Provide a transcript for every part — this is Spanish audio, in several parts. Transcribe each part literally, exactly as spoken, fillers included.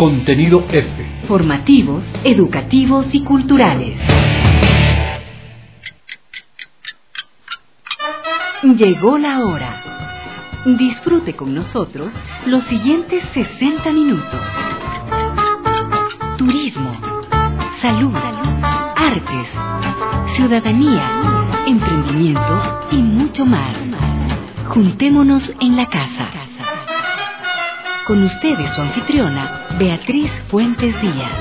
Contenido F. Formativos, educativos y culturales. Llegó la hora. Disfrute con nosotros los siguientes sesenta minutos. Turismo, salud, artes, ciudadanía, emprendimiento y mucho más. Juntémonos en la casa. Con ustedes su anfitriona, Beatriz Fuentes Díaz.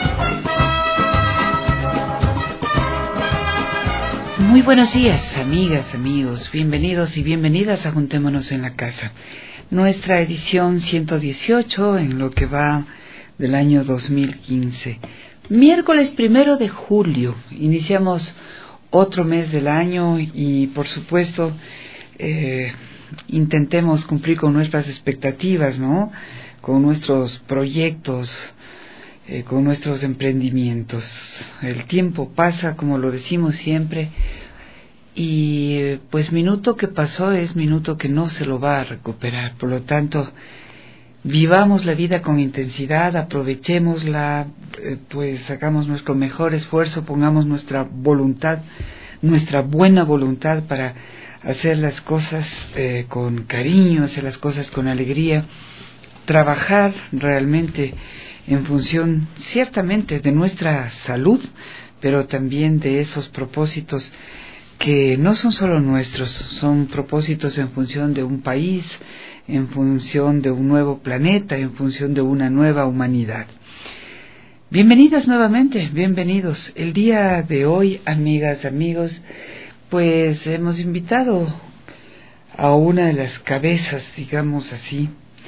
Muy buenos días, amigas, amigos. Bienvenidos y bienvenidas a Juntémonos en la Casa. Nuestra edición ciento dieciocho en lo que va del año dos mil quince. Miércoles primero de julio. Iniciamos otro mes del año y, por supuesto, eh, intentemos cumplir con nuestras expectativas, ¿no? Con nuestros proyectos, eh, con nuestros emprendimientos. El tiempo pasa, como lo decimos siempre, y pues minuto que pasó es minuto que no se lo va a recuperar. Por lo tanto, vivamos la vida con intensidad, aprovechémosla, eh, pues hagamos nuestro mejor esfuerzo, pongamos nuestra voluntad, nuestra buena voluntad para hacer las cosas eh, con cariño, hacer las cosas con alegría, trabajar realmente en función ciertamente de nuestra salud, pero también de esos propósitos que no son solo nuestros, son propósitos en función de un país, en función de un nuevo planeta, en función de una nueva humanidad. Bienvenidas nuevamente, bienvenidos. El día de hoy, amigas, amigos, pues hemos invitado a una de las cabezas, digamos así,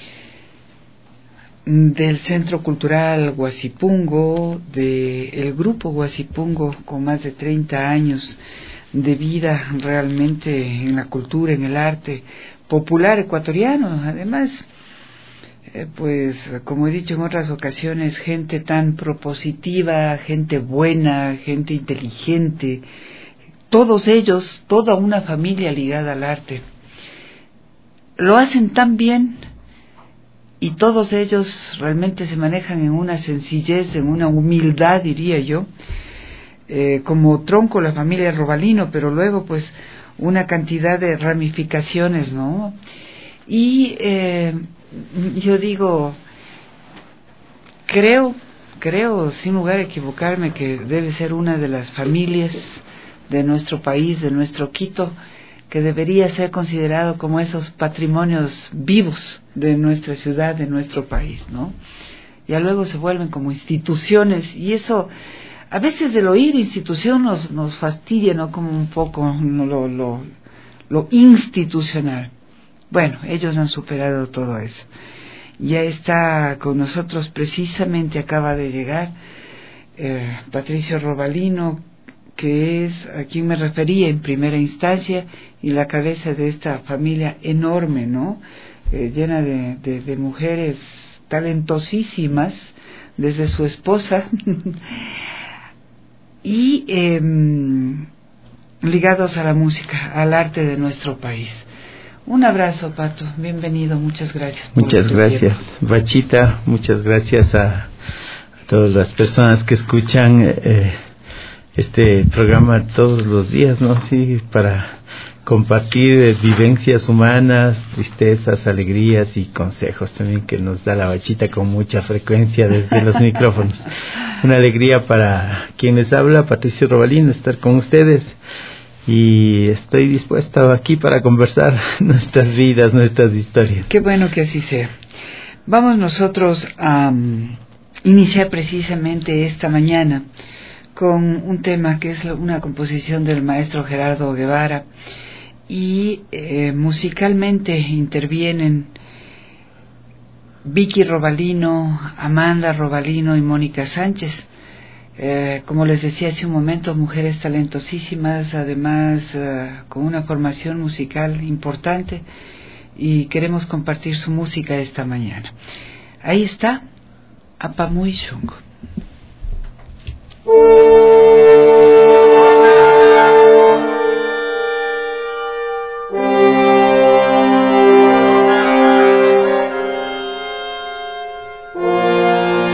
del Centro Cultural Huasipungo, del Grupo Huasipungo, con más de treinta años de vida realmente en la cultura, en el arte popular ecuatoriano. Además, eh, pues como he dicho en otras ocasiones, gente tan propositiva, gente buena, gente inteligente, todos ellos, toda una familia ligada al arte. Lo hacen tan bien y todos ellos realmente se manejan en una sencillez, en una humildad, diría yo, eh, como tronco la familia Robalino, pero luego pues una cantidad de ramificaciones, ¿no? Y eh, yo digo, creo, creo sin lugar a equivocarme que debe ser una de las familias de nuestro país, de nuestro Quito, que debería ser considerado como esos patrimonios vivos de nuestra ciudad, de nuestro país, ¿no? Ya luego se vuelven como instituciones, y eso, a veces el oír institución nos, nos fastidia, ¿no? Como un poco lo, lo, lo institucional. Bueno, ellos han superado todo eso. Ya está con nosotros, precisamente acaba de llegar eh, Patricio Robalino, que es a quien me refería en primera instancia, y la cabeza de esta familia enorme, ¿no? Eh, llena de, de, de mujeres talentosísimas, desde su esposa, y eh, ligados a la música, al arte de nuestro país. Un abrazo, Pato, bienvenido, muchas gracias. Por muchas gracias, tiempo. Bachita, muchas gracias a, a todas las personas que escuchan eh, este programa todos los días, ¿no? Sí, para compartir eh, vivencias humanas, tristezas, alegrías y consejos también que nos da la Bachita con mucha frecuencia desde los micrófonos. Una alegría para quien les habla, Patricio Robalino, estar con ustedes, y estoy dispuesto aquí para conversar nuestras vidas, nuestras historias. Qué bueno que así sea. Vamos nosotros a um, iniciar precisamente esta mañana con un tema que es una composición del maestro Gerardo Guevara, y eh, musicalmente intervienen Vicky Robalino, Amanda Robalino y Mónica Sánchez. Eh, como les decía hace un momento, mujeres talentosísimas, además eh, con una formación musical importante, y queremos compartir su música esta mañana. Ahí está Apamuy Shungo. Oh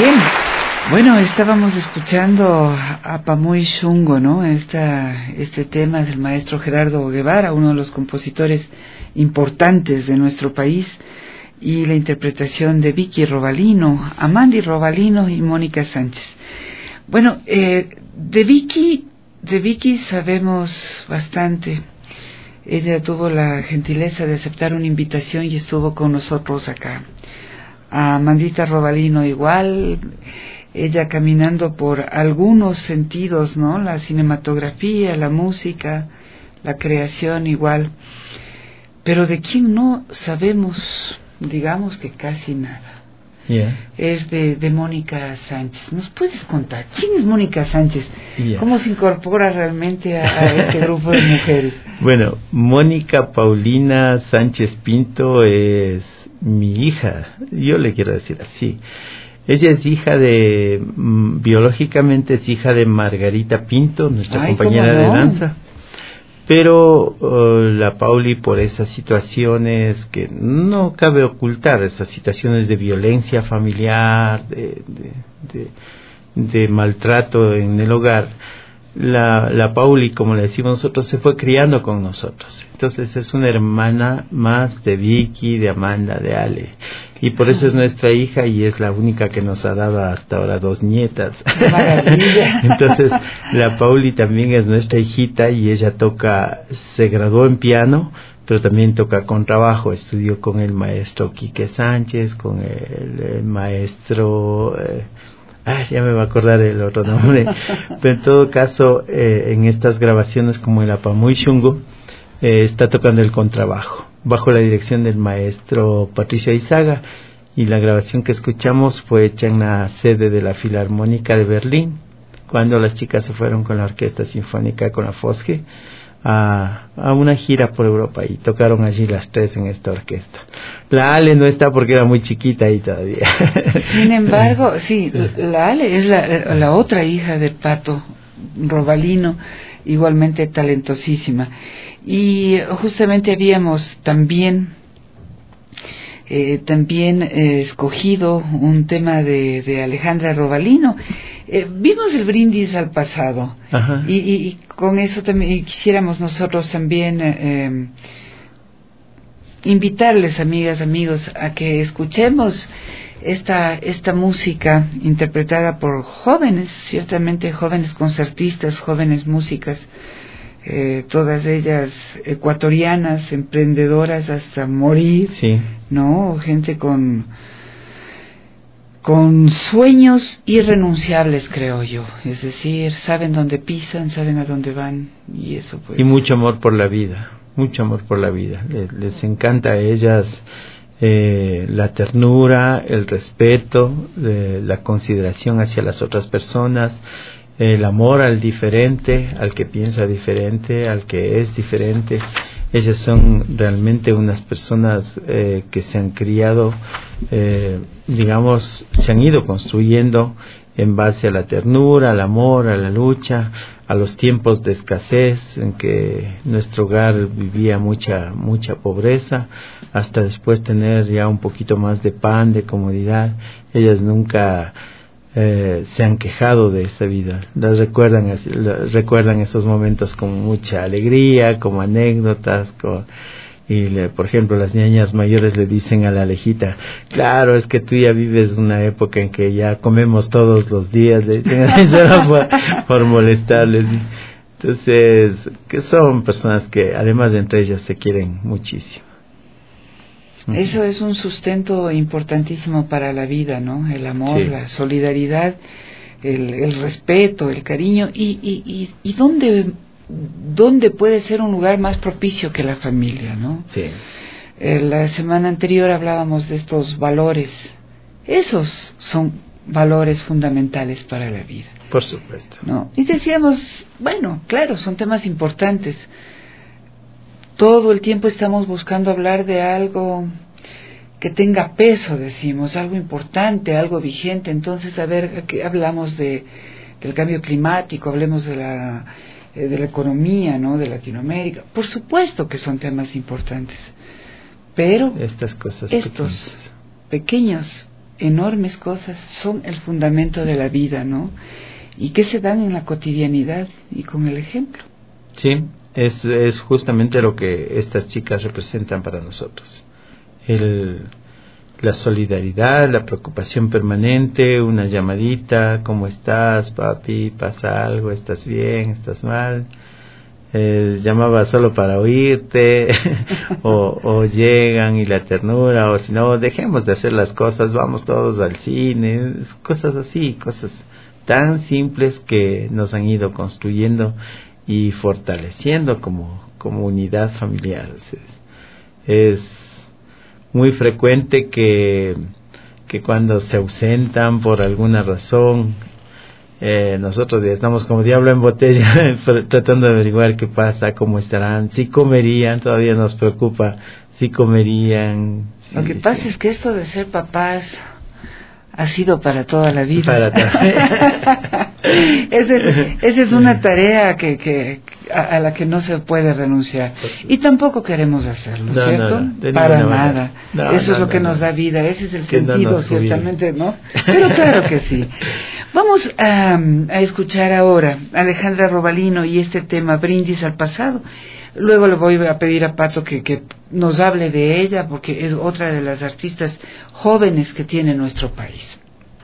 Bien, bueno, estábamos escuchando a Pamuy Shungo, ¿no? Esta, este tema del maestro Gerardo Guevara, uno de los compositores importantes de nuestro país, y la interpretación de Vicky Robalino, Amandi Robalino y Mónica Sánchez. Bueno, eh, de Vicky, de Vicky sabemos bastante. Ella tuvo la gentileza de aceptar una invitación y estuvo con nosotros acá. A Amandita Robalino igual, ella caminando por algunos sentidos, ¿no? La cinematografía, la música, la creación igual. Pero de quién no sabemos, digamos que casi nada. Yeah. Es de, de Mónica Sánchez. ¿Nos puedes contar quién es Mónica Sánchez? Yeah. ¿Cómo se incorpora realmente a, a este grupo de mujeres? Bueno, Mónica Paulina Sánchez Pinto es mi hija, yo le quiero decir así. Ella es hija de, mm, biológicamente es hija de Margarita Pinto, nuestra Ay, compañera ¿cómo no? de danza. Pero uh, la Pauli, por esas situaciones que no cabe ocultar, esas situaciones de violencia familiar, de, de, de, de maltrato en el hogar, la, la Pauli, como le decimos nosotros, se fue criando con nosotros. Entonces es una hermana más de Vicky, de Amanda, de Ale. Y por eso es nuestra hija y es la única que nos ha dado hasta ahora dos nietas. Maravilla. Entonces la Pauli también es nuestra hijita y ella toca, se graduó en piano, pero también toca contrabajo. Estudió con el maestro Quique Sánchez, con el, el maestro... Eh, ah, ya me va a acordar el otro nombre. Pero en todo caso, eh, en estas grabaciones como el Apamuy Shungo, eh, está tocando el contrabajo, bajo la dirección del maestro Patricio Izaga, y la grabación que escuchamos fue hecha en la sede de la Filarmónica de Berlín, cuando las chicas se fueron con la Orquesta Sinfónica, con la Fosge, a, a una gira por Europa y tocaron allí las tres en esta orquesta. La Ale no está porque era muy chiquita ahí todavía. Sin embargo, sí, la Ale es la, la otra hija de Pato Robalino, igualmente talentosísima. Y justamente habíamos también eh, también eh, escogido un tema de, de Alejandra Robalino. Eh, vimos el brindis al pasado. Ajá. Y, y, y con eso también quisiéramos nosotros también eh, eh, invitarles, amigas, amigos, a que escuchemos esta esta música interpretada por jóvenes, ciertamente jóvenes concertistas, jóvenes músicas, eh, todas ellas ecuatorianas, emprendedoras hasta morir, Sí. ¿no? Gente con con sueños irrenunciables, creo yo, es decir, saben dónde pisan, saben a dónde van, y eso pues... Y mucho amor por la vida, mucho amor por la vida. Les, les encanta a ellas eh, la ternura, el respeto, eh, la consideración hacia las otras personas, el amor al diferente, al que piensa diferente, al que es diferente. Ellas son realmente unas personas eh, que se han criado, eh, digamos, se han ido construyendo en base a la ternura, al amor, a la lucha, a los tiempos de escasez en que nuestro hogar vivía mucha mucha pobreza, hasta después tener ya un poquito más de pan, de comodidad. Ellas nunca eh, se han quejado de esa vida, las recuerdan, las recuerdan esos momentos con mucha alegría, como anécdotas, con, y le, por ejemplo las niñas mayores le dicen a la Alejita, claro, es que tú ya vives una época en que ya comemos todos los días, le dicen por, por molestarles. Entonces, que son personas que además de entre ellas se quieren muchísimo. Eso es un sustento importantísimo para la vida, ¿no? El amor, Sí. la solidaridad, el, el respeto, el cariño. ¿Y, y, y, y dónde, dónde puede ser un lugar más propicio que la familia, ¿no? Sí. Eh, la semana anterior hablábamos de estos valores. Esos son valores fundamentales para la vida. Por supuesto. ¿No? Y decíamos, bueno, claro, son temas importantes. Todo el tiempo estamos buscando hablar de algo que tenga peso, decimos, algo importante, algo vigente. Entonces, a ver, aquí hablamos de del cambio climático, hablemos de la eh, de la economía, ¿no? De Latinoamérica. Por supuesto que son temas importantes, pero Estas cosas estos pequeñas. pequeños enormes cosas, son el fundamento de la vida, ¿no? Y que se dan en la cotidianidad y con el ejemplo. Sí, es, es justamente lo que estas chicas representan para nosotros. El, la solidaridad, la preocupación permanente, una llamadita, ¿cómo estás, papi? ¿Pasa algo? ¿Estás bien? ¿Estás mal? Eh, llamaba solo para oírte o, o llegan y la ternura, o si no, dejemos de hacer las cosas, vamos todos al cine, cosas así, cosas tan simples que nos han ido construyendo y fortaleciendo como, como unidad familiar. Es, es muy frecuente que, que cuando se ausentan por alguna razón, Eh, nosotros ya estamos como diablo en botella tratando de averiguar qué pasa, cómo estarán, si comerían, todavía nos preocupa si comerían. Si, Lo que pasa si. es que esto de ser papás ha sido para toda la vida. Para toda. Esa es, esa es una tarea que, que a, a la que no se puede renunciar. Y tampoco queremos hacerlo, no, ¿cierto? No, no, para nada. No, Eso no, es lo no, que no, nos no. da vida, ese es el que sentido, no ciertamente, ¿no? Pero claro que sí. Vamos a, a escuchar ahora a Alejandra Robalino y este tema, Brindis al Pasado. Luego le voy a pedir a Pato que, que nos hable de ella, porque es otra de las artistas jóvenes que tiene nuestro país.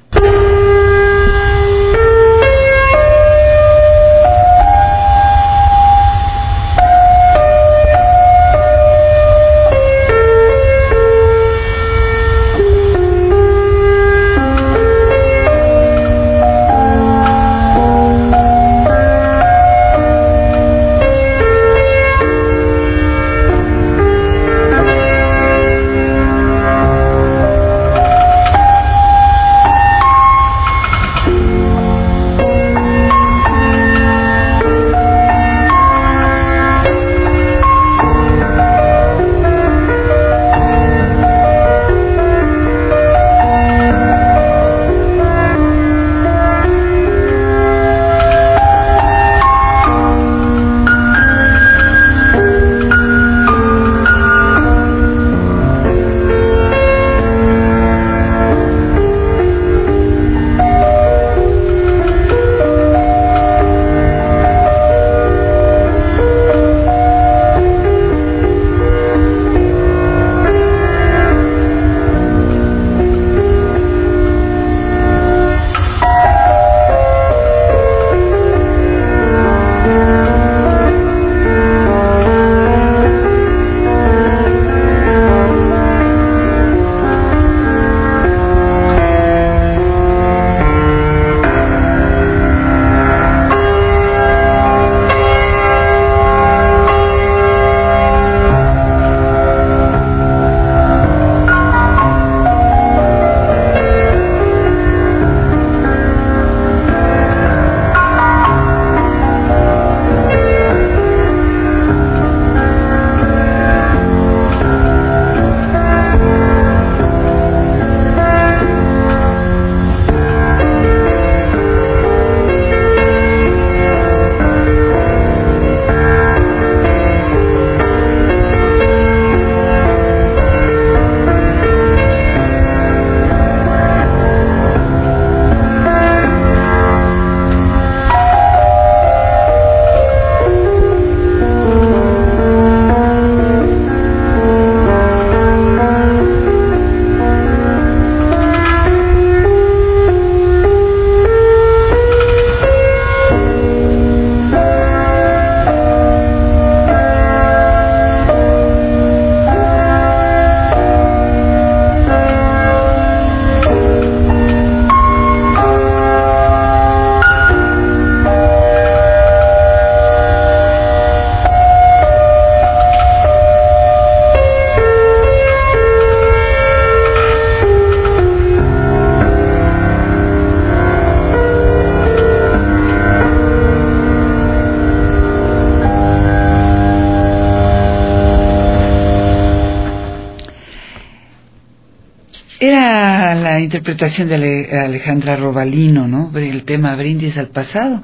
Era la interpretación de Ale- Alejandra Robalino, ¿no? El tema Brindis al Pasado.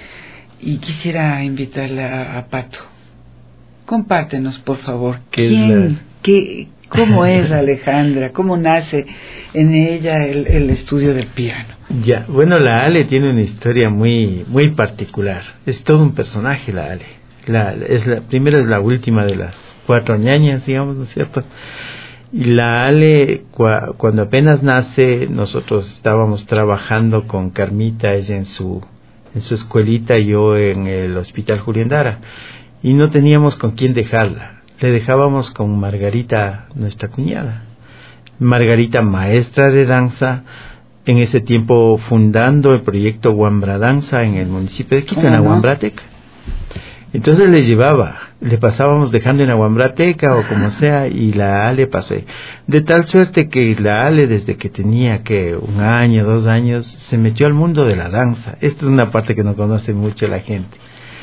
Y quisiera invitarle a, a Pato. Compártenos, por favor. ¿Qué ¿Quién, es la... qué, ¿Cómo es Alejandra? ¿Cómo nace en ella el, el estudio de piano? Ya, bueno, la Ale tiene una historia muy muy particular. Es todo un personaje la Ale. La, es la primera es la última de las cuatro ñañas, digamos, ¿no es cierto? Y la Ale, cua, cuando apenas nace, nosotros estábamos trabajando con Carmita, ella en su en su escuelita, yo en el Hospital Julián Dara, y no teníamos con quién dejarla. Le dejábamos con Margarita, nuestra cuñada. Margarita, maestra de danza, en ese tiempo fundando el proyecto Huambra Danza en el municipio de Quito, en Aguambratec. Entonces le llevaba, le pasábamos dejando en Aguambrateca o como sea, y la Ale pasó. De tal suerte que la Ale, desde que tenía que un año, dos años, se metió al mundo de la danza. Esta es una parte que no conoce mucho la gente.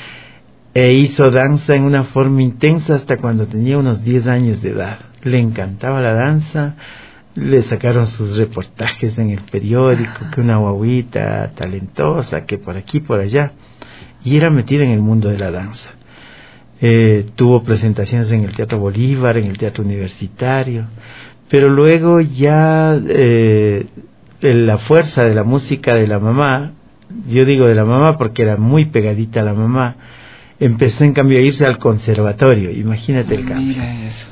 E hizo danza en una forma intensa hasta cuando tenía unos diez años de edad. Le encantaba la danza. Le sacaron sus reportajes en el periódico, que una guaguita talentosa, que por aquí, por allá, y era metida en el mundo de la danza. Eh, tuvo presentaciones en el Teatro Bolívar, en el Teatro Universitario, pero luego ya eh, la fuerza de la música de la mamá, yo digo de la mamá porque era muy pegadita a la mamá, empezó en cambio a irse al conservatorio, imagínate el cambio. Mira eso.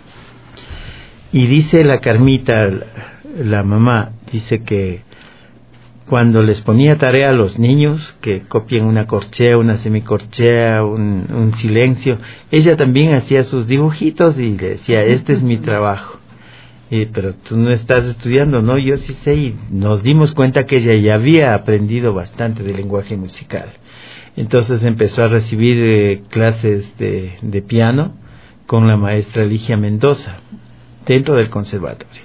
Y dice la Carmita, la, la mamá, dice que cuando les ponía tarea a los niños, que copien una corchea, una semicorchea, un, un silencio, ella también hacía sus dibujitos y le decía, este es mi trabajo. Y, pero tú no estás estudiando, ¿no? Yo sí sé, y nos dimos cuenta que ella ya había aprendido bastante de lenguaje musical. Entonces empezó a recibir eh, clases de, de piano con la maestra Ligia Mendoza, dentro del conservatorio.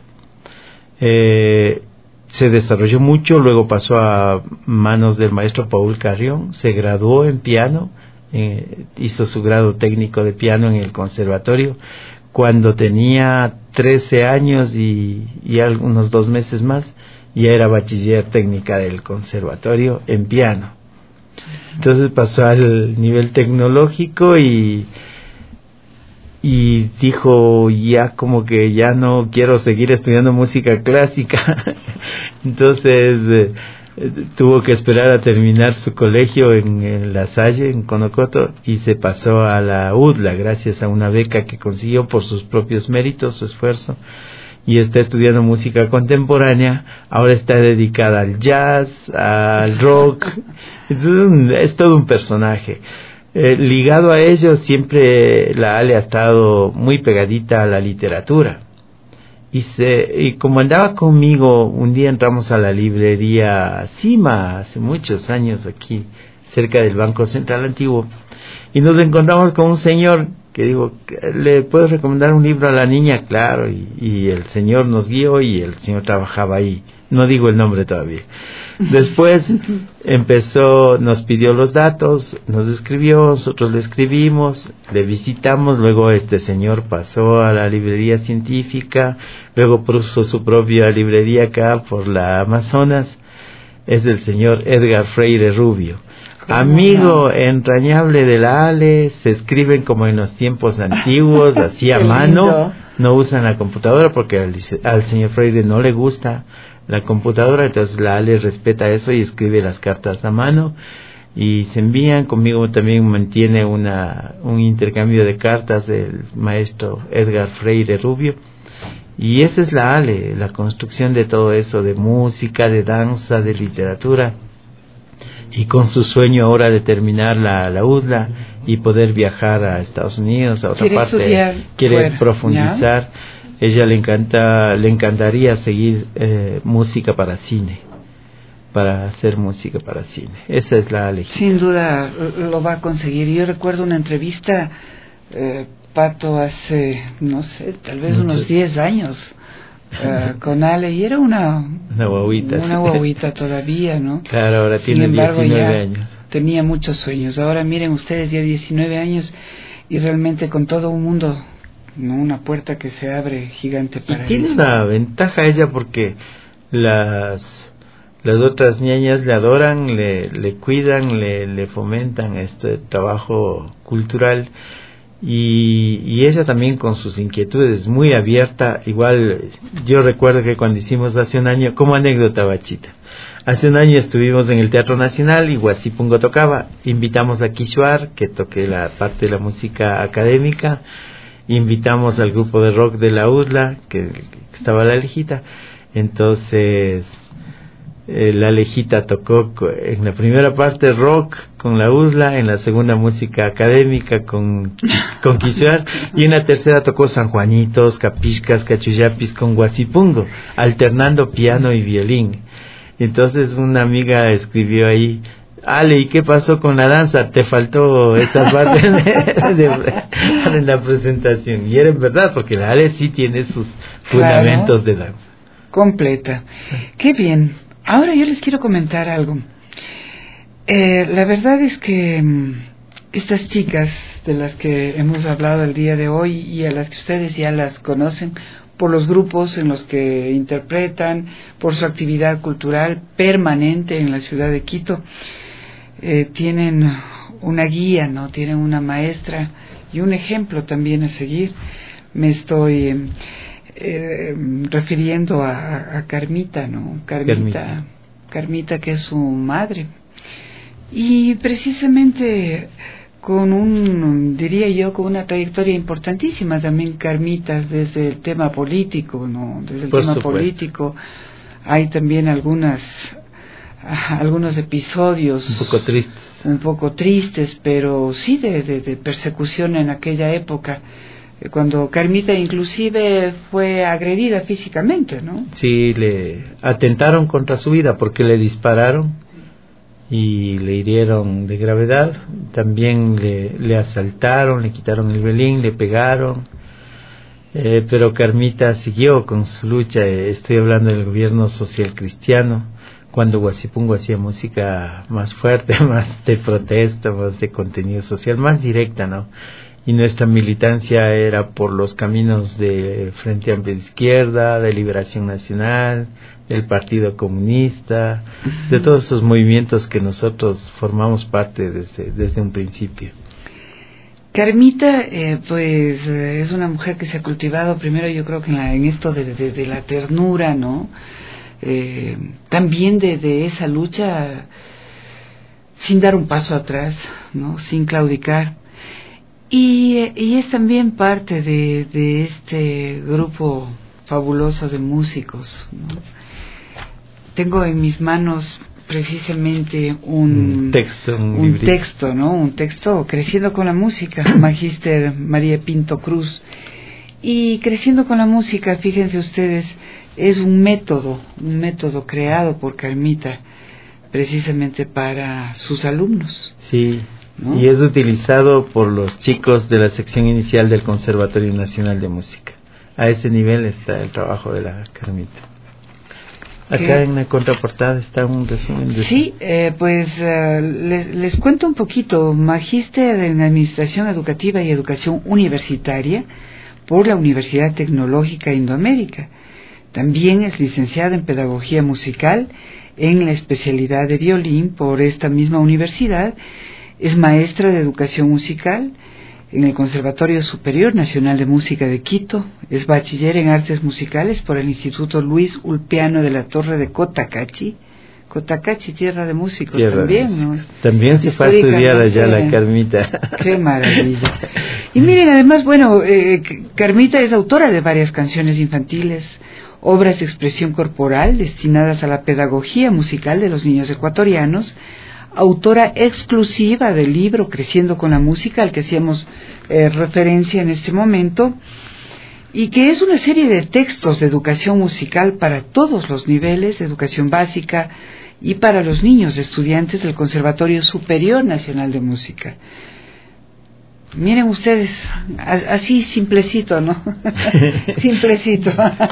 Eh, se desarrolló mucho, luego pasó a manos del maestro Paul Carrión, se graduó en piano, eh, hizo su grado técnico de piano en el conservatorio cuando tenía trece años y, y algunos dos meses más, ya era bachiller técnica del conservatorio en piano. Entonces pasó al nivel tecnológico y y dijo, ya como que ya no quiero seguir estudiando música clásica. Entonces eh, tuvo que esperar a terminar su colegio en, en La Salle, en Conocoto, y se pasó a la U D L A gracias a una beca que consiguió por sus propios méritos, su esfuerzo, y está estudiando música contemporánea. Ahora está dedicada al jazz, al rock. Es todo un personaje. Eh, ligado a ello, siempre la Ale ha estado muy pegadita a la literatura. Y, se, y como andaba conmigo, un día entramos a la librería Cima, hace muchos años aquí, cerca del Banco Central Antiguo, y nos encontramos con un señor que digo, ¿le puedo recomendar un libro a la niña? Claro, y, y el señor nos guió y el señor trabajaba ahí. No digo el nombre todavía. Después empezó, nos pidió los datos, nos escribió, nosotros le escribimos, le visitamos, luego este señor pasó a la librería científica, luego puso su propia librería acá por la Amazonas. Es del señor Edgar Freire Rubio, amigo entrañable de la Ale. Se escriben como en los tiempos antiguos, así a mano, no usan la computadora porque al, al señor Freire no le gusta la computadora, entonces la Ale respeta eso y escribe las cartas a mano y se envían. Conmigo también mantiene una un intercambio de cartas del maestro Edgar Freire Rubio, y esa es la Ale, la construcción de todo eso, de música, de danza, de literatura, y con su sueño ahora de terminar la, la U D L A y poder viajar a Estados Unidos, a otra quiere parte, estudiar, quiere fuera, profundizar, ¿ya? Ella le encanta, le encantaría seguir eh, música para cine, para hacer música para cine. Esa es la elegida. Sin duda lo va a conseguir. Yo recuerdo una entrevista, eh, Pato, hace, no sé, tal vez Muchos. unos diez años, uh, con Ale, y era una una guaguita, una guaguita todavía, ¿no? Claro, ahora Sin tiene embargo, diecinueve años. Tenía muchos sueños. Ahora miren ustedes, ya diecinueve años, y realmente con todo un mundo, ¿no? Una puerta que se abre gigante para y tiene ella. una ventaja ella porque las las otras niñas le adoran, le, le cuidan, le, le fomentan este trabajo cultural, y, y ella también con sus inquietudes muy abierta. Igual yo recuerdo que cuando hicimos hace un año, como anécdota, Bachita, hace un año estuvimos en el Teatro Nacional y Huasipungo tocaba, invitamos a Kishuar que toque la parte de la música académica, invitamos al grupo de rock de la U S L A que, que estaba la Alejita. Entonces eh, la Alejita tocó en la primera parte rock con la U S L A, en la segunda música académica con, con Kishuar, y en la tercera tocó San Juanitos, Capixcas, Cachuyapis con Huasipungo, alternando piano y violín. Entonces una amiga escribió ahí: Ale, ¿y qué pasó con la danza? Te faltó esta parte de, de, de la presentación. Y era en verdad, porque la Ale sí tiene sus fundamentos, claro, de danza. Completa. Qué bien. Ahora yo les quiero comentar algo. Eh, la verdad es que um, estas chicas de las que hemos hablado el día de hoy y a las que ustedes ya las conocen, por los grupos en los que interpretan, por su actividad cultural permanente en la ciudad de Quito, eh, tienen una guía, ¿no? Tienen una maestra y un ejemplo también a seguir. Me estoy eh, eh, refiriendo a, a Carmita, ¿no? Carmita, Carmita, Carmita, que es su madre. Y precisamente con un, diría yo, con una trayectoria importantísima también Carmita desde el tema político, ¿no? Desde el Por tema supuesto. político hay también algunas algunos episodios un poco tristes, un poco tristes, pero sí de, de, de persecución en aquella época, cuando Carmita inclusive fue agredida físicamente, ¿no? Sí, le atentaron contra su vida porque le dispararon y le hirieron de gravedad. También le, le asaltaron, le quitaron el violín, le pegaron, eh, pero Carmita siguió con su lucha. Estoy hablando del gobierno social cristiano, cuando Huasipungo hacía música más fuerte, más de protesta, más de contenido social, más directa, ¿no? Y nuestra militancia era por los caminos de Frente Amplio de Izquierda, de Liberación Nacional, del Partido Comunista, de todos esos movimientos que nosotros formamos parte desde, desde un principio. Carmita, eh, pues eh, es una mujer que se ha cultivado primero, yo creo que en, la, en esto de, de, de la ternura, ¿no? Eh, también de, de esa lucha sin dar un paso atrás, ¿no? Sin claudicar. Y, y es también parte de, de este grupo fabuloso de músicos, ¿no? Tengo en mis manos precisamente un, un texto, un, un texto, ¿no? Un texto, Creciendo con la Música, Magíster María Pinto Cruz. Y Creciendo con la Música, fíjense ustedes, es un método, un método creado por Carmita precisamente para sus alumnos. Sí, ¿no? Y es utilizado por los chicos de la sección inicial del Conservatorio Nacional de Música. A ese nivel está el trabajo de la Carmita. Acá en la contraportada está un resumen de sí, eh, pues uh, les, les cuento un poquito. Magíster en Administración Educativa y Educación Universitaria por la Universidad Tecnológica Indoamérica. También es licenciada en Pedagogía Musical en la especialidad de violín por esta misma universidad. Es maestra de Educación Musical en el Conservatorio Superior Nacional de Música de Quito. Es bachiller en Artes Musicales por el Instituto Luis Ulpiano de la Torre de Cotacachi. Cotacachi, tierra de músicos tierra también, de ¿no? También se fue a estudiar allá la Carmita. Qué maravilla. Y miren, además, bueno, eh, Carmita es autora de varias canciones infantiles, obras de expresión corporal destinadas a la pedagogía musical de los niños ecuatorianos, autora exclusiva del libro Creciendo con la Música, al que hacíamos eh, referencia en este momento, y que es una serie de textos de educación musical para todos los niveles de educación básica y para los niños estudiantes del Conservatorio Superior Nacional de Música. Miren ustedes, así simplecito, ¿no? Simplecito.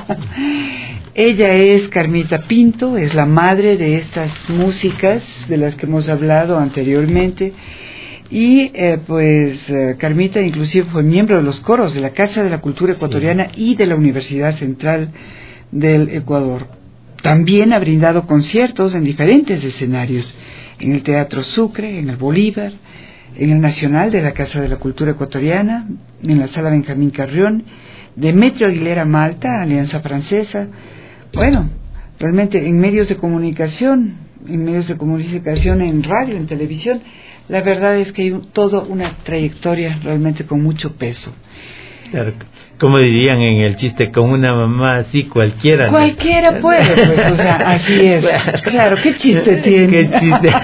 Ella es Carmita Pinto, es la madre de estas músicas de las que hemos hablado anteriormente. Y eh, pues eh, Carmita inclusive fue miembro de los coros de la Casa de la Cultura Ecuatoriana, sí, y de la Universidad Central del Ecuador. También ha brindado conciertos en diferentes escenarios, en el Teatro Sucre, en el Bolívar, en el Nacional de la Casa de la Cultura Ecuatoriana, en la Sala Benjamín Carrión, Demetrio Aguilera Malta, Alianza Francesa, bueno, realmente en medios de comunicación, en medios de comunicación, en radio, en televisión, la verdad es que hay un, toda una trayectoria realmente con mucho peso. Claro, como dirían en el chiste, con una mamá así cualquiera. Cualquiera ¿no? puede, pues, o sea, así es. Claro, ¿qué chiste tiene? ¿Qué chiste?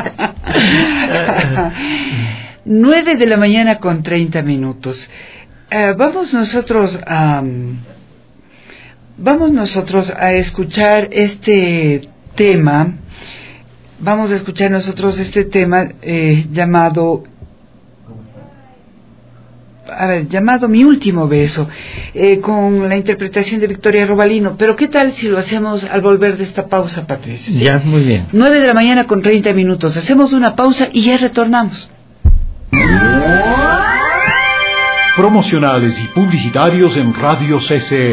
Nueve de la mañana con treinta minutos. Uh, vamos nosotros a... Um, vamos nosotros a escuchar este tema. Vamos a escuchar nosotros este tema eh, llamado... A ver, llamado Mi Último Beso, eh, con la interpretación de Victoria Robalino. Pero ¿qué tal si lo hacemos al volver de esta pausa, Patricio? ¿Sí? Ya, muy bien. Nueve de la mañana con treinta minutos. Hacemos una pausa y ya retornamos. Promocionales y publicitarios en Radio C C.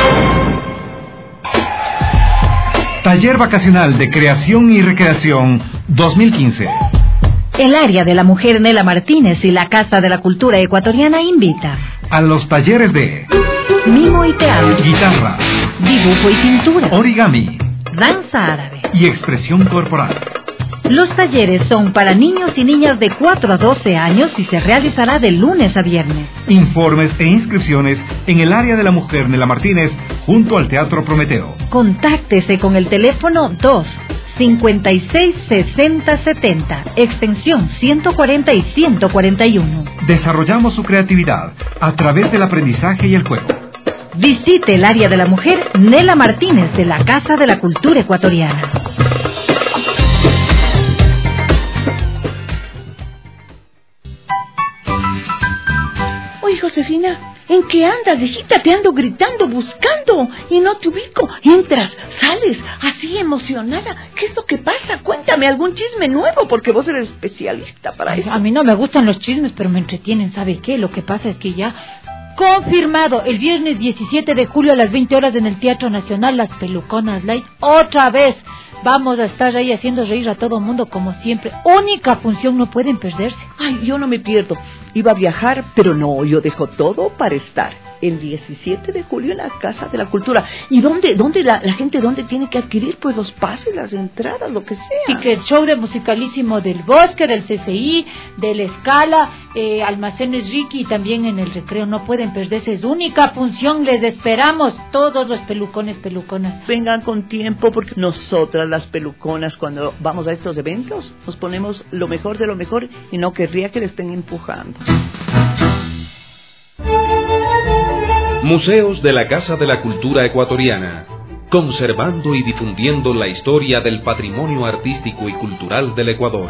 Taller Vacacional de Creación y Recreación dos mil quince. El área de la mujer Nela Martínez y la Casa de la Cultura Ecuatoriana invita a los talleres de mimo y teatro, guitarra, dibujo y pintura, origami, danza árabe y expresión corporal. Los talleres son para niños y niñas de cuatro a doce años y se realizará de lunes a viernes. Informes e inscripciones en el área de la mujer Nela Martínez junto al Teatro Prometeo. Contáctese con el teléfono dos cincuenta y seis sesenta setenta, extensión ciento cuarenta y ciento cuarenta y uno. Desarrollamos su creatividad a través del aprendizaje y el juego. Visite el área de la mujer Nela Martínez de la Casa de la Cultura Ecuatoriana. Oye, Josefina, ¿en qué andas, hijita? Te ando gritando, buscando y no te ubico. Entras, sales, así emocionada. ¿Qué es lo que pasa? Cuéntame algún chisme nuevo, porque vos eres especialista para eso. A mí no me gustan los chismes, pero me entretienen. ¿Sabe qué? Lo que pasa es que ya... Confirmado, el viernes diecisiete de julio a las veinte horas en el Teatro Nacional, Las Peluconas Light, otra vez. Vamos a estar ahí haciendo reír a todo mundo como siempre. Única función, no pueden perderse. Ay, yo no me pierdo. Iba a viajar, pero no, yo dejo todo para estar. El diecisiete de julio en la Casa de la Cultura. ¿Y dónde, dónde la, la gente dónde tiene que adquirir pues los pases, las entradas, lo que sea? Ticket Show de Musicalísimo del Bosque, del C C I, de La Escala, eh, Almacenes Ricky y también en el Recreo. No pueden perderse, es única función. Les esperamos, todos los pelucones, peluconas. Vengan con tiempo, porque nosotras las peluconas, cuando vamos a estos eventos, nos ponemos lo mejor de lo mejor y no querría que le estén empujando. Museos de la Casa de la Cultura Ecuatoriana, conservando y difundiendo la historia del patrimonio artístico y cultural del Ecuador.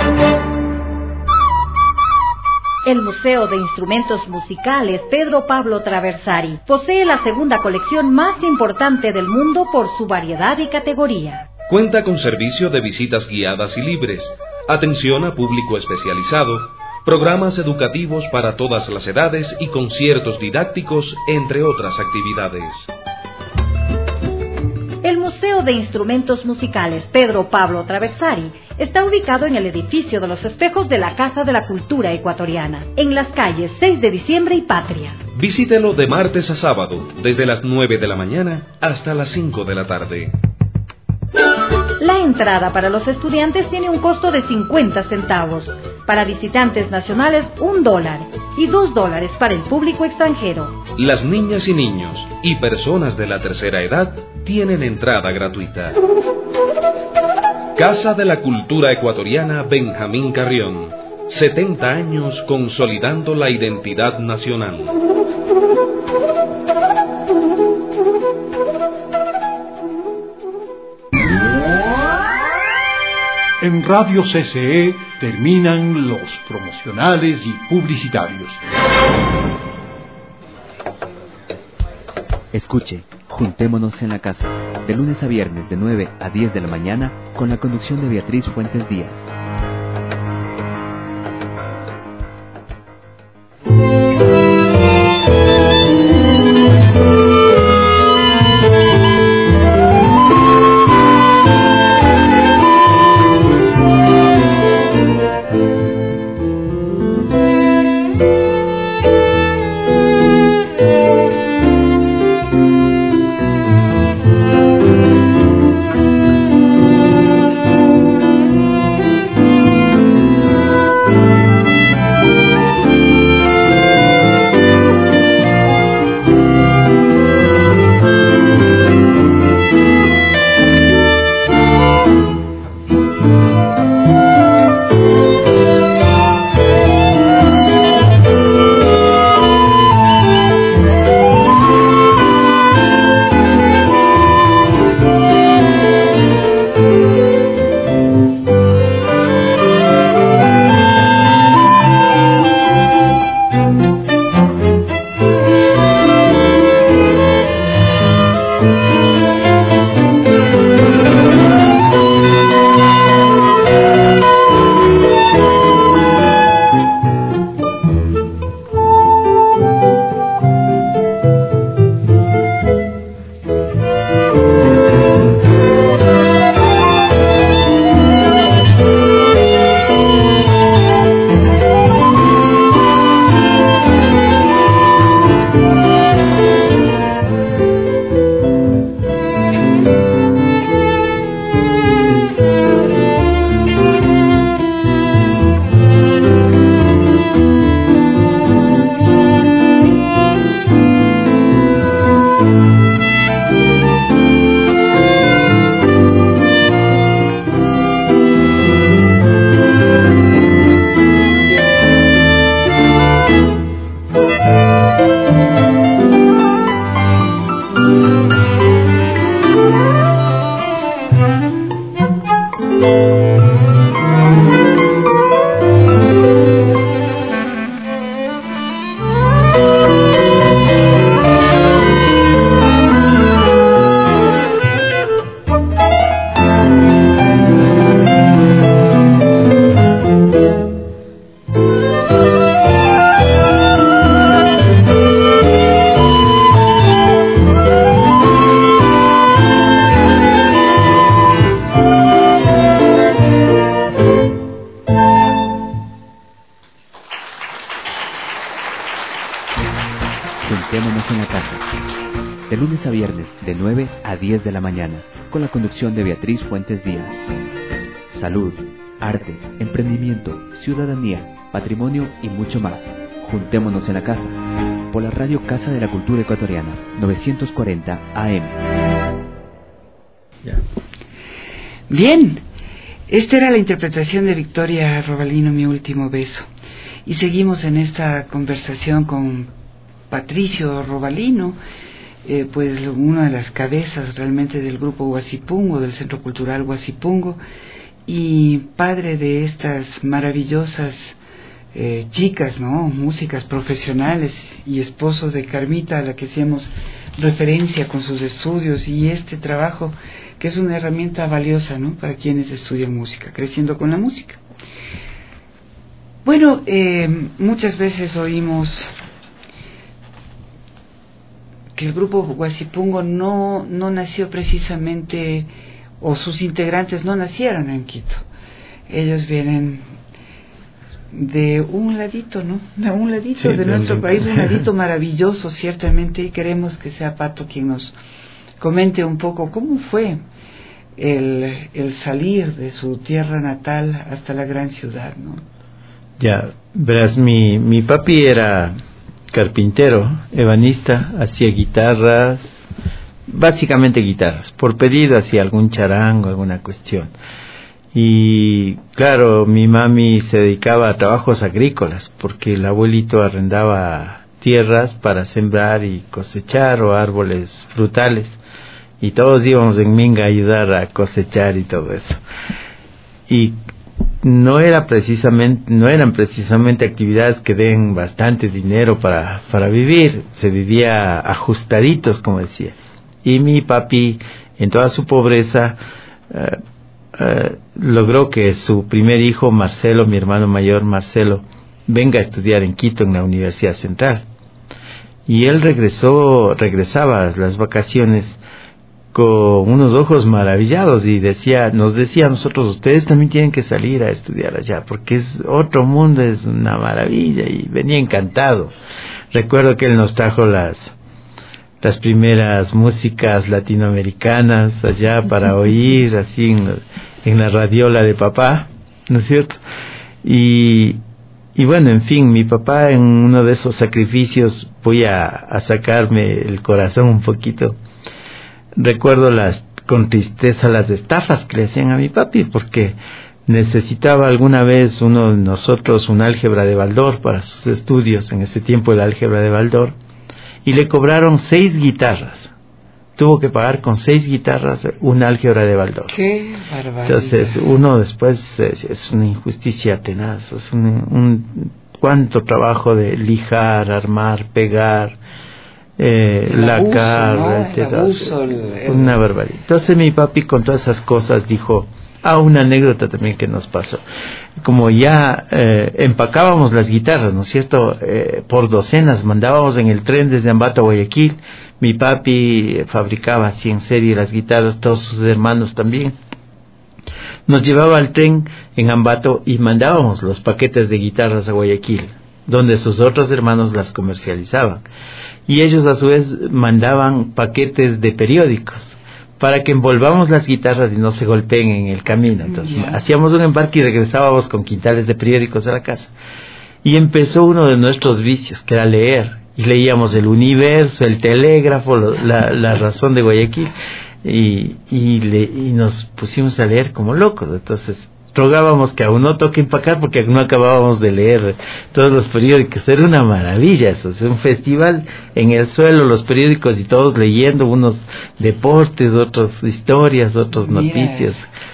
El Museo de Instrumentos Musicales Pedro Pablo Traversari posee la segunda colección más importante del mundo por su variedad y categoría. Cuenta con servicio de visitas guiadas y libres, atención a público especializado, programas educativos para todas las edades y conciertos didácticos, entre otras actividades. El Museo de Instrumentos Musicales Pedro Pablo Traversari está ubicado en el edificio de los espejos de la Casa de la Cultura Ecuatoriana, en las calles seis de diciembre y Patria. Visítelo de martes a sábado, desde las nueve de la mañana hasta las cinco de la tarde. La entrada para los estudiantes tiene un costo de cincuenta centavos, para visitantes nacionales un dólar y dos dólares para el público extranjero. Las niñas y niños y personas de la tercera edad tienen entrada gratuita. Casa de la Cultura Ecuatoriana Benjamín Carrión, setenta años consolidando la identidad nacional. En Radio C C E terminan los promocionales y publicitarios. Escuche, Juntémonos en la Casa, de lunes a viernes de nueve a diez de la mañana, con la conducción de Beatriz Fuentes Díaz. Juntémonos en la casa. De lunes a viernes, de nueve a diez de la mañana, con la conducción de Beatriz Fuentes Díaz. Salud, arte, emprendimiento, ciudadanía, patrimonio y mucho más. Juntémonos en la casa. Por la radio Casa de la Cultura Ecuatoriana, novecientos cuarenta A M. Bien, esta era la interpretación de Victoria Robalino, Mi último beso. Y seguimos en esta conversación con Patricio Robalino, eh, pues una de las cabezas realmente del grupo Huasipungo, del Centro Cultural Huasipungo, y padre de estas maravillosas eh, chicas, ¿no? Músicas profesionales, y esposo de Carmita, a la que hacíamos referencia con sus estudios y este trabajo que es una herramienta valiosa, ¿no? Para quienes estudian música, creciendo con la música. Bueno, eh, muchas veces oímos que el grupo Huasipungo no, no nació precisamente, o sus integrantes no nacieron en Quito. Ellos vienen de un ladito, ¿no? De un ladito sí, de nuestro de... país, un ladito maravilloso, ciertamente, y queremos que sea Pato quien nos comente un poco cómo fue el, el salir de su tierra natal hasta la gran ciudad, ¿no? Ya, verás, mi, mi papi era carpintero, ebanista, hacía guitarras, básicamente guitarras, por pedido hacía algún charango, alguna cuestión. Y claro, mi mami se dedicaba a trabajos agrícolas, porque el abuelito arrendaba tierras para sembrar y cosechar, o árboles frutales, y todos íbamos en Minga a ayudar a cosechar y todo eso. Y no era precisamente no eran precisamente actividades que den bastante dinero para para vivir, se vivía ajustaditos, como decía. Y mi papi, en toda su pobreza, uh, uh, logró que su primer hijo, Marcelo, mi hermano mayor Marcelo, venga a estudiar en Quito, en la Universidad Central. Y él regresó regresaba a las vacaciones con unos ojos maravillados, y decía, nos decía a nosotros: ustedes también tienen que salir a estudiar allá, porque es otro mundo, es una maravilla. Y venía encantado. Recuerdo que él nos trajo las las primeras músicas latinoamericanas allá para oír, así en, en la radiola de papá, ¿no es cierto? Y y bueno, en fin, mi papá, en uno de esos sacrificios, voy a, a sacarme el corazón un poquito. Recuerdo las con tristeza las estafas que le hacían a mi papi, porque necesitaba alguna vez uno de nosotros un álgebra de Baldor para sus estudios, en ese tiempo el álgebra de Baldor, y le cobraron seis guitarras. Tuvo que pagar con seis guitarras un álgebra de Baldor. ¡Qué barbaridad! Entonces uno después es, es una injusticia tenaz, es un, un cuánto trabajo de lijar, armar, pegar, Eh, lacar, ¿no? Abuso, el... una barbaridad. Entonces mi papi, con todas esas cosas, dijo, ah, una anécdota también que nos pasó. Como ya eh, empacábamos las guitarras, ¿no es cierto? Eh, por docenas, mandábamos en el tren desde Ambato a Guayaquil. Mi papi fabricaba así en serie las guitarras, todos sus hermanos también. Nos llevaba al tren en Ambato y mandábamos los paquetes de guitarras a Guayaquil, donde sus otros hermanos las comercializaban. Y ellos a su vez mandaban paquetes de periódicos para que envolvamos las guitarras y no se golpeen en el camino. Entonces yeah. hacíamos un embarque y regresábamos con quintales de periódicos a la casa. Y empezó uno de nuestros vicios, que era leer. Y leíamos El Universo, El Telégrafo, la, la Razón de Guayaquil. Y, y, le, y nos pusimos a leer como locos. Entonces rogábamos que aún no toque empacar, porque no acabábamos de leer todos los periódicos. Era una maravilla eso, es un festival en el suelo, los periódicos y todos leyendo, unos deportes, otros historias, otros noticias.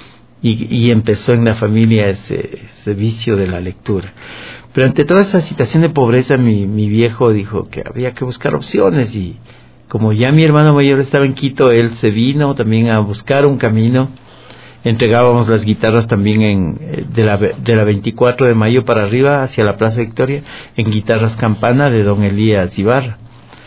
Y, y empezó en la familia ese, ese vicio de la lectura. Pero ante toda esa situación de pobreza, mi, mi viejo dijo que había que buscar opciones, y como ya mi hermano mayor estaba en Quito, él se vino también a buscar un camino. Entregábamos las guitarras también en de la de la veinticuatro de mayo para arriba, hacia la Plaza Victoria, en Guitarras Campana de don Elías Ibarra.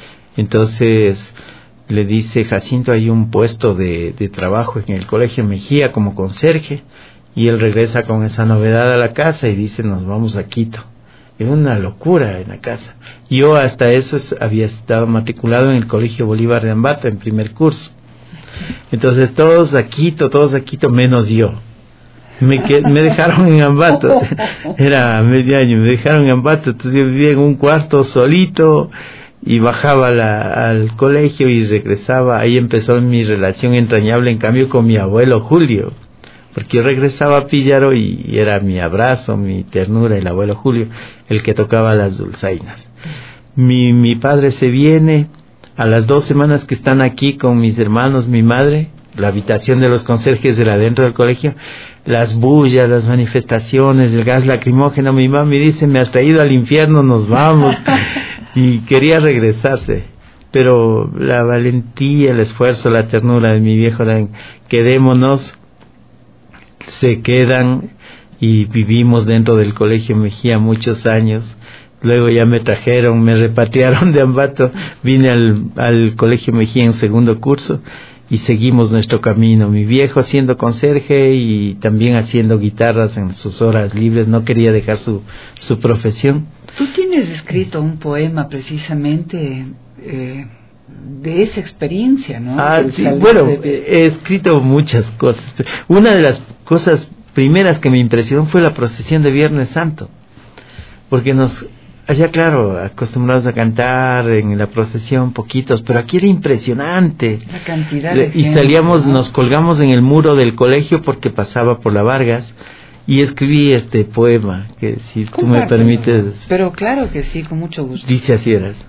Entonces le dice Jacinto, hay un puesto de, de trabajo en el Colegio Mejía como conserje, y él regresa con esa novedad a la casa y dice, nos vamos a Quito. Era una locura en la casa. Yo hasta eso había estado matriculado en el Colegio Bolívar de Ambato en primer curso. Entonces todos a Quito, todos a Quito, menos yo. Me, que, me dejaron en Ambato, era medio año, me dejaron en Ambato, entonces yo vivía en un cuarto solito y bajaba la, al colegio y regresaba. Ahí empezó mi relación entrañable, en cambio, con mi abuelo Julio, porque yo regresaba a Píllaro y, y era mi abrazo, mi ternura, el abuelo Julio, el que tocaba las dulzainas. Mi, mi padre se viene, a las dos semanas que están aquí con mis hermanos, mi madre, la habitación de los conserjes era dentro del colegio, las bullas, las manifestaciones, el gas lacrimógeno, mi mamá me dice, me has traído al infierno, nos vamos, y quería regresarse, pero la valentía, el esfuerzo, la ternura de mi viejo, eran, quedémonos, se quedan, y vivimos dentro del Colegio Mejía muchos años. Luego ya me trajeron, me repatriaron de Ambato, vine al, al Colegio Mejía en segundo curso y seguimos nuestro camino. Mi viejo siendo conserje y también haciendo guitarras en sus horas libres, no quería dejar su, su profesión. Tú tienes escrito un poema precisamente eh, de esa experiencia, ¿no? Ah, sí, bueno, de... he escrito muchas cosas. Una de las cosas primeras que me impresionó fue la procesión de Viernes Santo, porque nos... allá, claro, acostumbrados a cantar en la procesión poquitos, pero aquí era impresionante. La cantidad de y gente, salíamos, ¿no? Nos colgamos en el muro del colegio porque pasaba por la Vargas y escribí este poema, que si tú me permites... Pero claro que sí, con mucho gusto. Dice así, eras.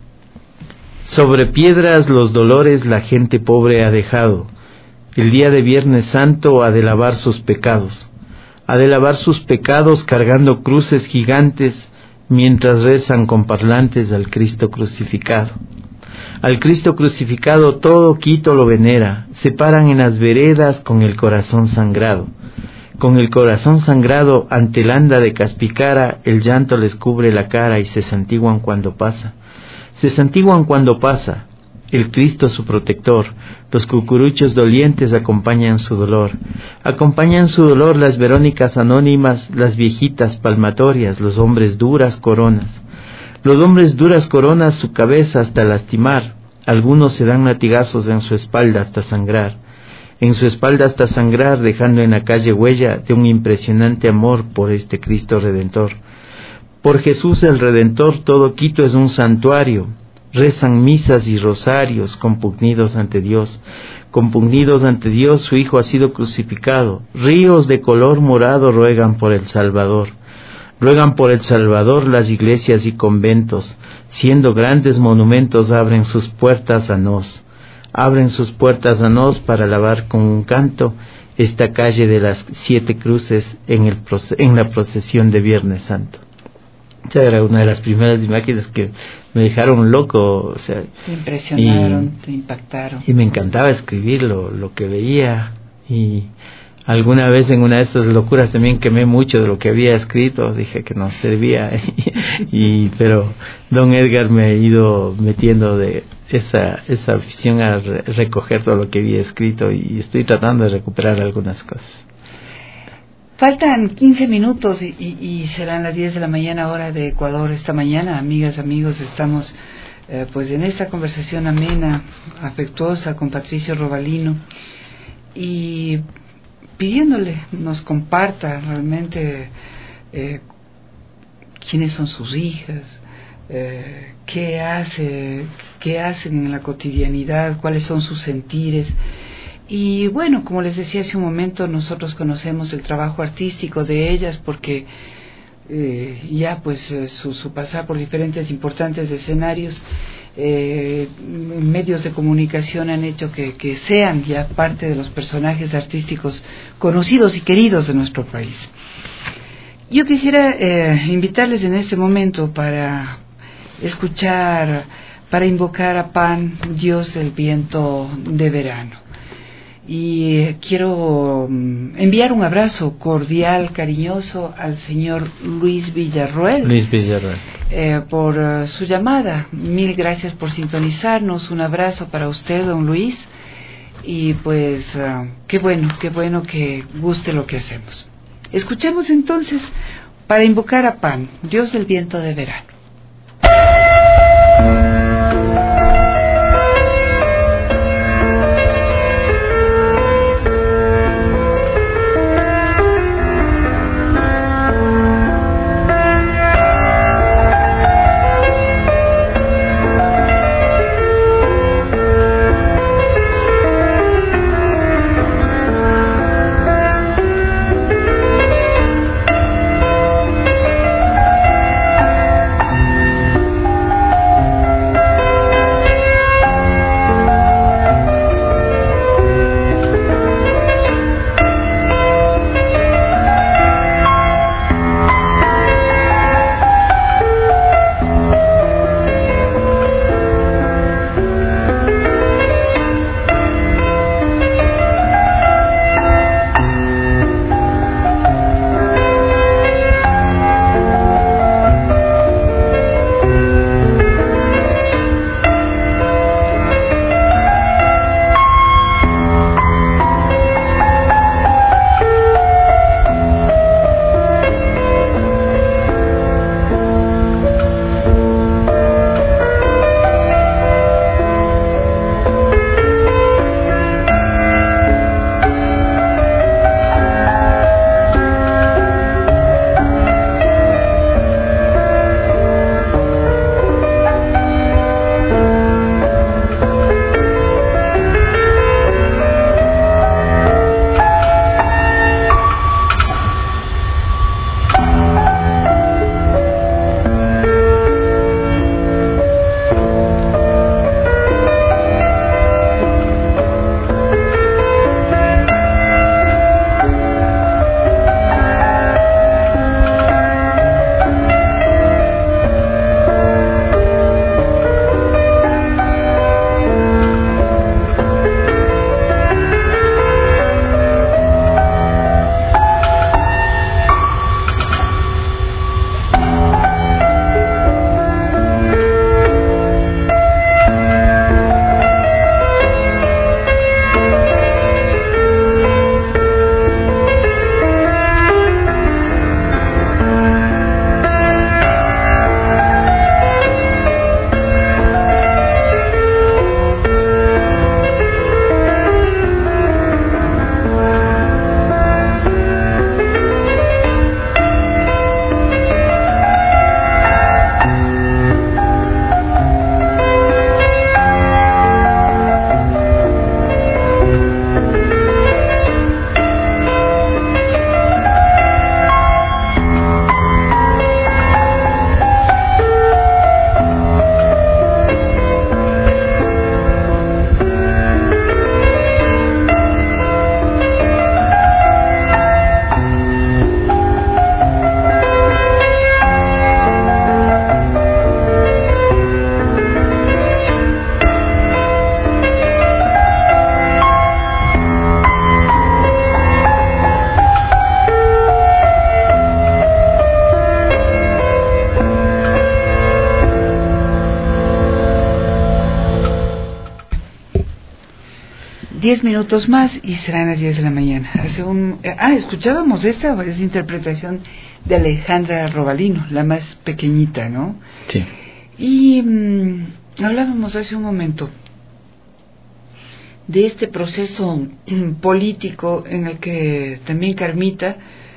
Sobre piedras los dolores la gente pobre ha dejado. El día de Viernes Santo ha de lavar sus pecados. Ha de lavar sus pecados cargando cruces gigantes, mientras rezan con parlantes al Cristo crucificado. Al Cristo crucificado todo Quito lo venera, se paran en las veredas con el corazón sangrado. Con el corazón sangrado ante el anda de Caspicara, el llanto les cubre la cara y se santiguan cuando pasa. Se santiguan cuando pasa, el Cristo su protector, los cucuruchos dolientes acompañan su dolor. Acompañan su dolor las Verónicas anónimas, las viejitas palmatorias, los hombres duras coronas. Los hombres duras coronas su cabeza hasta lastimar, algunos se dan latigazos en su espalda hasta sangrar. En su espalda hasta sangrar, dejando en la calle huella de un impresionante amor por este Cristo Redentor. Por Jesús el Redentor todo Quito es un santuario. Rezan misas y rosarios compugnidos ante Dios. Compugnidos ante Dios su Hijo ha sido crucificado. Ríos de color morado ruegan por el Salvador. Ruegan por el Salvador las iglesias y conventos. Siendo grandes monumentos abren sus puertas a nos. Abren sus puertas a nos para alabar con un canto esta calle de las siete cruces en, el, en la procesión de Viernes Santo. Esa era una de las primeras imágenes que me dejaron loco, o sea, te impresionaron, y, te impactaron. Y me encantaba escribir lo, lo que veía, y alguna vez en una de estas locuras también quemé mucho de lo que había escrito, dije que no servía, y, pero don Edgar me ha ido metiendo de esa, esa afición a re- recoger todo lo que había escrito, y estoy tratando de recuperar algunas cosas. Faltan quince minutos y, y, y serán las diez de la mañana hora de Ecuador. Esta mañana, amigas, amigos, estamos eh, pues en esta conversación amena, afectuosa con Patricio Robalino y pidiéndole nos comparta realmente eh, quiénes son sus hijas, eh, qué hace, qué hacen en la cotidianidad, cuáles son sus sentires. Y bueno, como les decía hace un momento, nosotros conocemos el trabajo artístico de ellas porque eh, ya pues eh, su, su pasar por diferentes importantes escenarios, eh, medios de comunicación han hecho que, que sean ya parte de los personajes artísticos conocidos y queridos de nuestro país. Yo quisiera eh, invitarles en este momento para escuchar, para invocar a Pan, Dios del viento de verano. Y quiero enviar un abrazo cordial, cariñoso al señor Luis Villarroel. Luis Villarroel. Eh, por uh, su llamada. Mil gracias por sintonizarnos. Un abrazo para usted, don Luis. Y pues, uh, qué bueno, qué bueno que guste lo que hacemos. Escuchemos entonces para invocar a Pan, dios del viento de verano. Diez minutos más y serán las diez de la mañana. Hace un, ah, escuchábamos esta es interpretación de Alejandra Robalino, la más pequeñita, ¿no? Sí. Y mmm, hablábamos hace un momento de este proceso político en el que también Carmita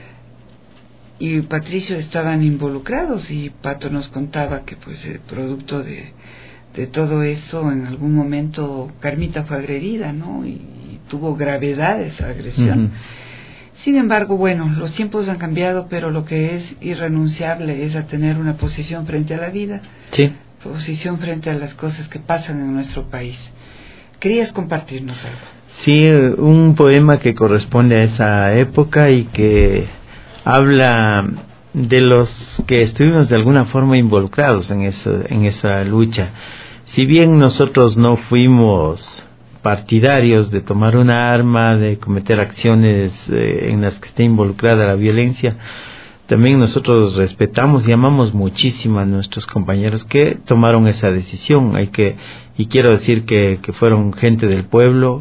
y Patricio estaban involucrados, y Pato nos contaba que pues el producto de de todo eso, en algún momento Carmita fue agredida, ¿no? Y, y tuvo gravedad esa agresión. Uh-huh. Sin embargo, bueno, los tiempos han cambiado, pero lo que es irrenunciable es a tener una posición frente a la vida, sí, posición frente a las cosas que pasan en nuestro país. ¿Querías compartirnos algo? Sí, un poema que corresponde a esa época y que habla de los que estuvimos de alguna forma involucrados en esa, en esa lucha. Si bien nosotros no fuimos partidarios de tomar una arma, de cometer acciones eh, en las que esté involucrada la violencia, también nosotros respetamos y amamos muchísimo a nuestros compañeros que tomaron esa decisión. Hay que, y quiero decir que, que fueron gente del pueblo,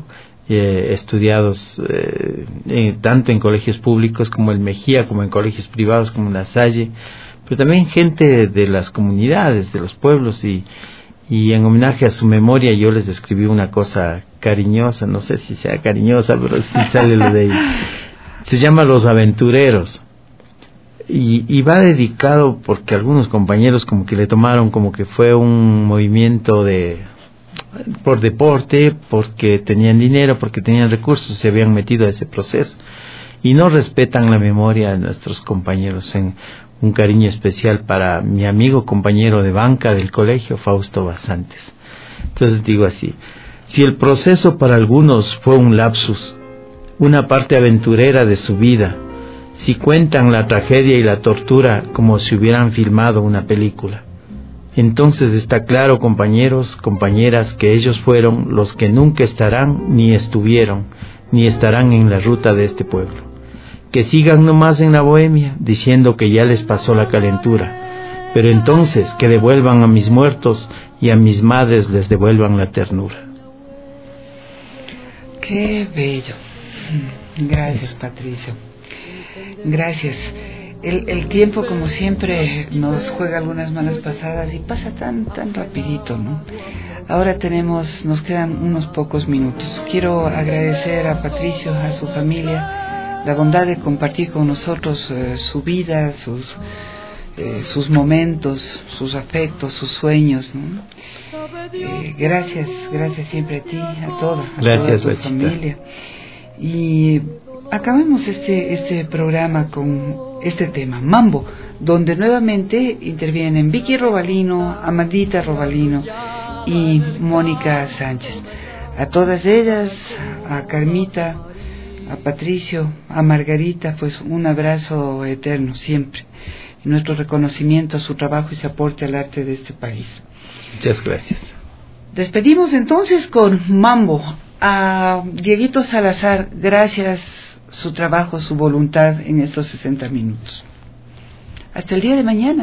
eh, estudiados eh, en, tanto en colegios públicos como el Mejía, como en colegios privados como La Salle, pero también gente de las comunidades, de los pueblos, y, y en homenaje a su memoria yo les escribí una cosa cariñosa, no sé si sea cariñosa, pero sí sale lo de ahí. Se llama Los Aventureros. Y, y va dedicado porque algunos compañeros como que le tomaron como que fue un movimiento de por deporte, porque tenían dinero, porque tenían recursos, se habían metido a ese proceso y no respetan la memoria de nuestros compañeros. En un cariño especial para mi amigo compañero de banca del colegio, Fausto Basantes. Entonces digo así: si el proceso para algunos fue un lapsus, una parte aventurera de su vida, si cuentan la tragedia y la tortura como si hubieran filmado una película, entonces está claro, compañeros, compañeras, que ellos fueron los que nunca estarán, ni estuvieron, ni estarán en la ruta de este pueblo. Que sigan nomás en la bohemia, diciendo que ya les pasó la calentura, pero entonces que devuelvan a mis muertos y a mis madres les devuelvan la ternura. Qué bello. Gracias, Patricio. Gracias. El, el tiempo, como siempre, nos juega algunas malas pasadas y pasa tan tan rapidito, ¿no? Ahora tenemos, nos quedan unos pocos minutos. Quiero agradecer a Patricio, a su familia, la bondad de compartir con nosotros eh, su vida, sus eh, sus momentos, sus afectos, sus sueños, ¿no? Eh, gracias, gracias siempre a ti, a toda, a gracias, toda tu familia. Y acabemos este este programa con este tema, Mambo, donde nuevamente intervienen Vicky Robalino, Amandita Robalino y Mónica Sánchez. A todas ellas, a Carmita, a Patricio, a Margarita, pues un abrazo eterno siempre, y nuestro reconocimiento a su trabajo y su aporte al arte de este país. Muchas gracias. Despedimos entonces con Mambo. A Dieguito Salazar, gracias su trabajo, su voluntad en estos sesenta minutos. Hasta el día de mañana.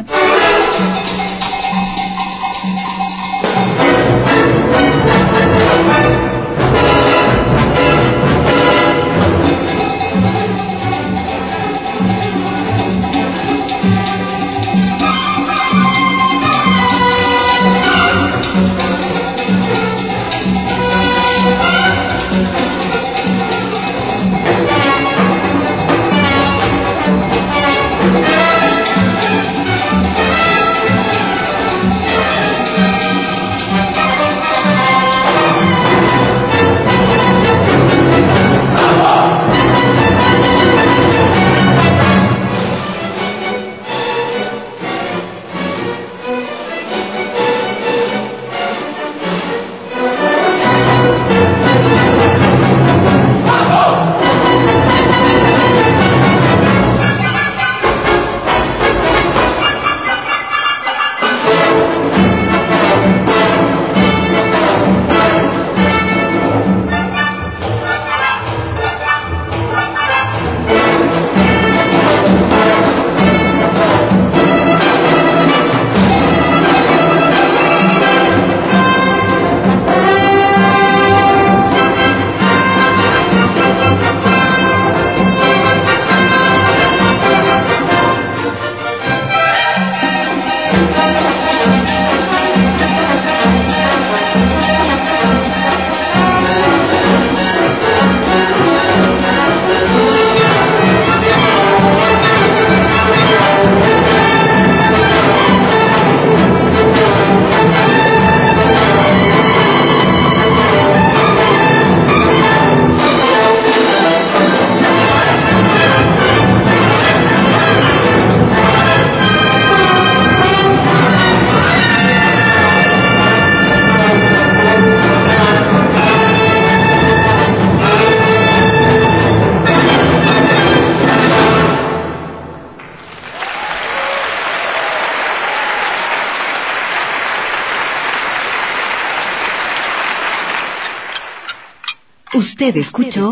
Usted escuchó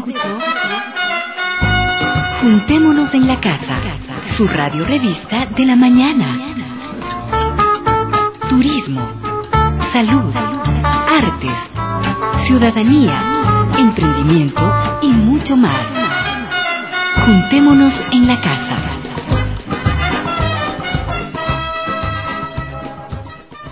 Juntémonos en la Casa, su radio revista de la mañana. Turismo, salud, artes, ciudadanía, emprendimiento y mucho más. Juntémonos en la casa.